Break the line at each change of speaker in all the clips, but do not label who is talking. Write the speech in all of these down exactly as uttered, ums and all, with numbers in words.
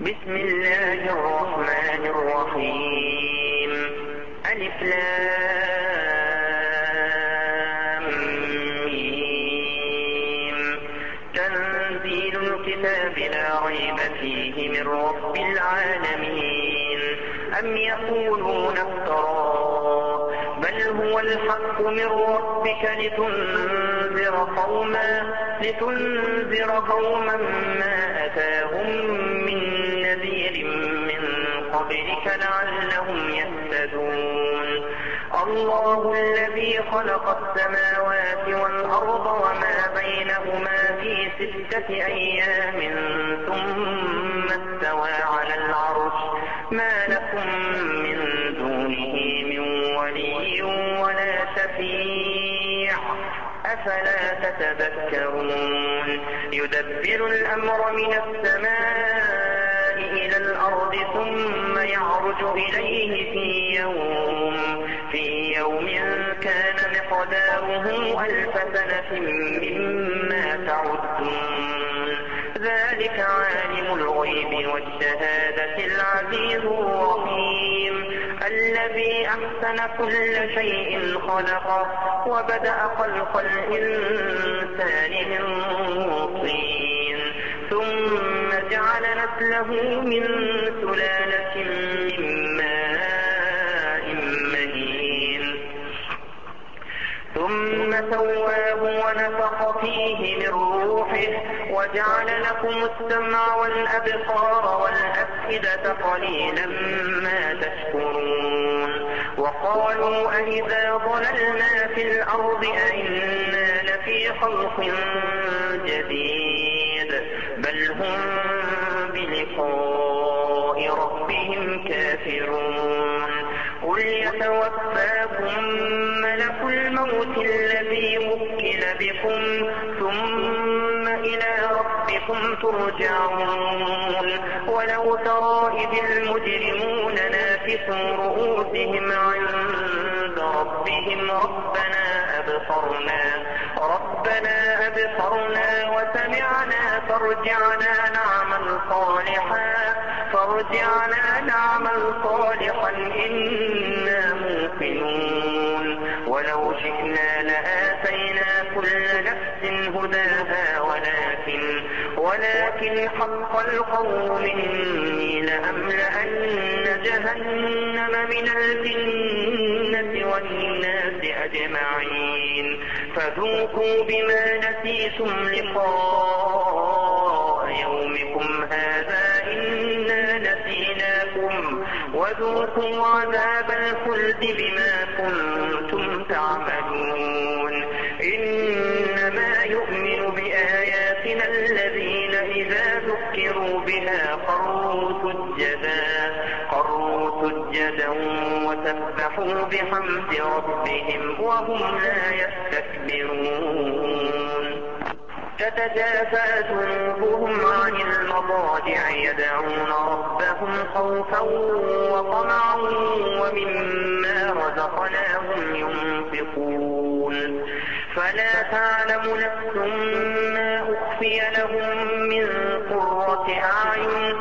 بسم الله الرحمن الرحيم. ألف لام ميم. تنزيل الكتاب لا ريب فيه من رب العالمين. أم يقولون افتراه بل هو الحق من ربك لتنذر قوما لتنذر قوما ما أتاهم من نذير من قبلك لعلهم يهتدون. الله الذي خلق السماوات والأرض وما بينهما في ستة أيام ثم استوى على العرش ما لكم من دونه من ولي ولا شفيع أفلا تتذكرون. يدبر الأمر من السماء إلى الأرض ثم يعرج إليه في يوم في يوم كان مقداره ألف سنة مما تعدون. ذلك عالم الغيب والشهادة العزيز الرحيم الذي أحسن كل شيء خلقه وبدأ خلق الإنسان من طين ثم جعل نسله من سلالة من ماء مهين ثم سواه ونفخ فيه من روحه وجعل لكم السمع والأبصار والأفئدة قليلا ما تشكرون. وقالوا أئذا ضللنا في الأرض أئنا لفي خلق جديد بل هم بلقاء ربهم كافرون. قل يتوفاكم ملك الموت الذي وكل بكم ثم إلى ربكم ترجعون. ولو ترى إذ المجرمون ناكسوا رؤوسهم عند ربهم ربنا أبصرنا ربنا أبصرنا وسمعنا فارجعنا نعمل صالحا فارجعنا نعمل صالحا إنا موقنون. ولو شئنا لآتينا كل نفس هداها ولكن ولكن حق القول مني لأملأن جهنم من الجنة والناس أجمعين فذوقوا بما نسيتم لقاء يومكم هذا إنا نسيناكم وذوقوا عذاب الخلد بما كنتم تعملون. إنما يؤمن بآياتنا الذين إذا ذكروا بها خروا سجدا خروا سجدا وسبحوا بحمد ربهم وهم لا يستكبرون. تتجافى جنوبهم عن المضاجع يدعون ربهم خوفا وطمعا ومما رزقناهم ينفقون. فلا تعلم نفس ما أخفي لهم من قرة أعين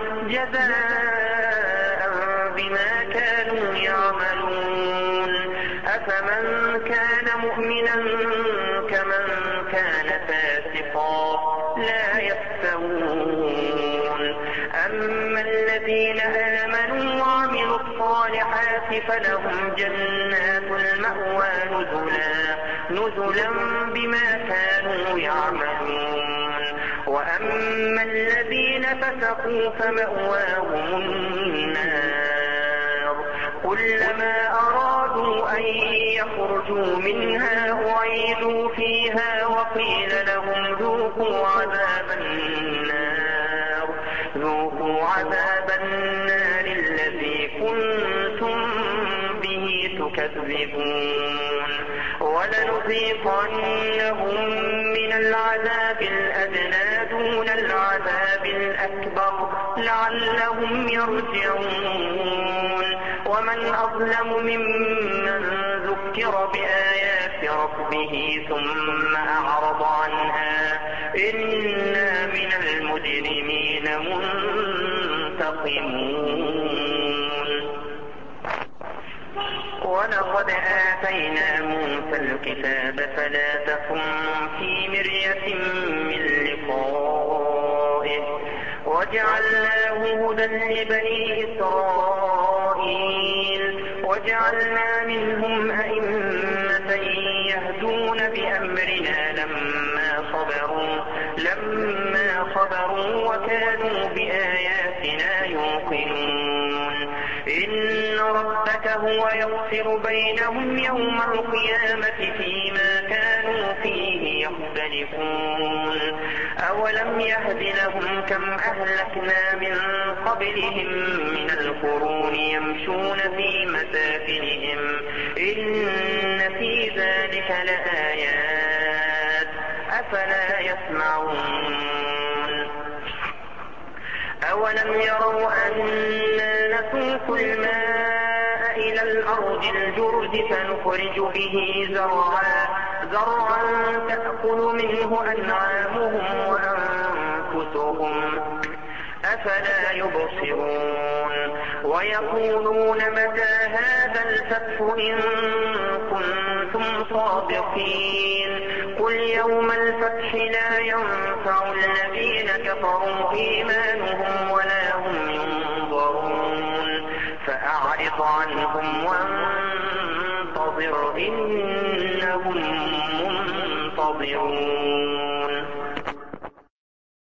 جزاء بما كانوا يعملون. أفمن كان مؤمنا كمن كان فاسقا لا يستوون. أما الذين آمنوا وعملوا الصالحات فلهم جنات المأوى نزلا نزلا بما كانوا يعملون. وأما الذين فسقوا فمأواهم النار كلما أرادوا أن يخرجوا منها أعيدوا فيها وقيل لهم ذوقوا عذاب النار ذوقوا عذاب النار الذي كنتم به تكذبون. ولنذيقنهم من العذاب الأدنى دون العذاب الأكبر لعلهم يرجعون. ومن أظلم ممن ذكر بآيات ربه ثم أعرض عنها إنا من المجرمين منتقمون. منتقمون. ولقد آتينا موسى الكتاب فلا تكن في مرية من لقائه وجعلناه هدى لبني إسرائيل وجعلنا منهم أئمة يهدون بأمرنا لما صبروا لما صبروا وكانوا بآياتنا يوقنون. إن ربك هو يفصل بينهم يوم القيامة فيما كانوا فيه يختلفون. أولم يهد لهم كم أهلكنا من قبلهم من القرون يمشون في مساكنهم إن في ذلك لآيات أفلا يسمعون. أولم يروا أنا نسوق الماء إلى الأرض الجرز فنخرج به زرعا زرعا تأكل منه أنعامهم وأنفسهم أفلا يبصرون. ويقولون متى هذا الفتح إن كنتم صادقين قل يوم الفتح لا ينفع الذين كفروا إيمانهم ولا هم ينظرون. فأعرض عنهم وانتظر إنهم منتظرون.